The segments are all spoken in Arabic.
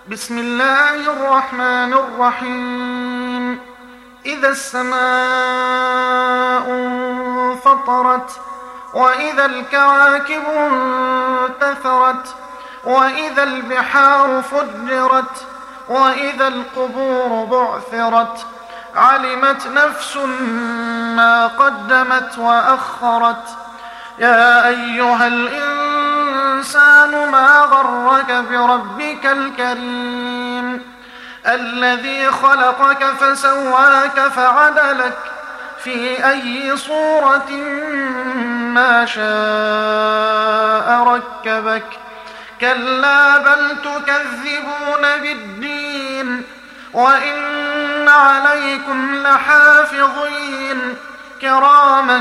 بسم الله الرحمن الرحيم. إذا السماء انفطرت وإذا الكواكب انتثرت وإذا البحار فجرت وإذا القبور بعثرت علمت نفس ما قدمت وأخرت. يا أيها الإنسان ما غرك بربك الكريم الذي خلقك فسواك فعدلك في أي صورة ما شاء ركبك. كلا بل تكذبون بالدين وإن عليكم لحافظين كراما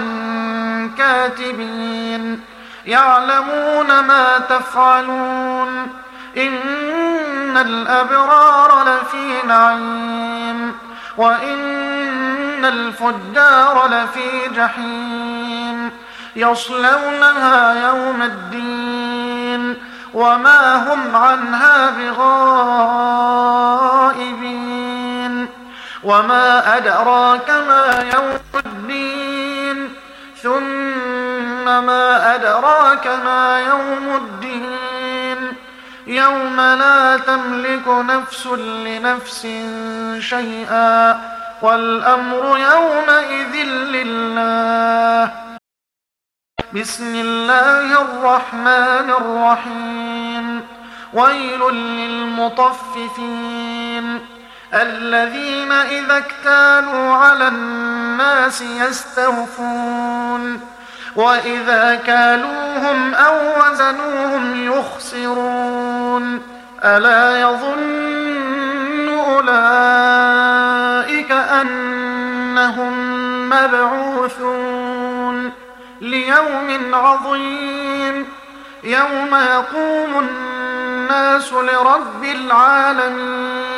كاتبين يعلمون ما تفعلون. إن الأبرار لفي نعيم وإن الفجار لفي جحيم يصلونها يوم الدين وما هم عنها بغائبين. وما أدراك ما يوم الدين ثم ما أدراك ما يوم الدين يوم لا تملك نفس لنفس شيئا والأمر يومئذ لله. بسم الله الرحمن الرحيم. ويل للمطففين الذين إذا اكتالوا على الناس يستوفون وإذا كالوهم أو وزنوهم يخسرون. ألا يظن أولئك أنهم مبعوثون ليوم عظيم يوم يقوم الناس لرب العالمين.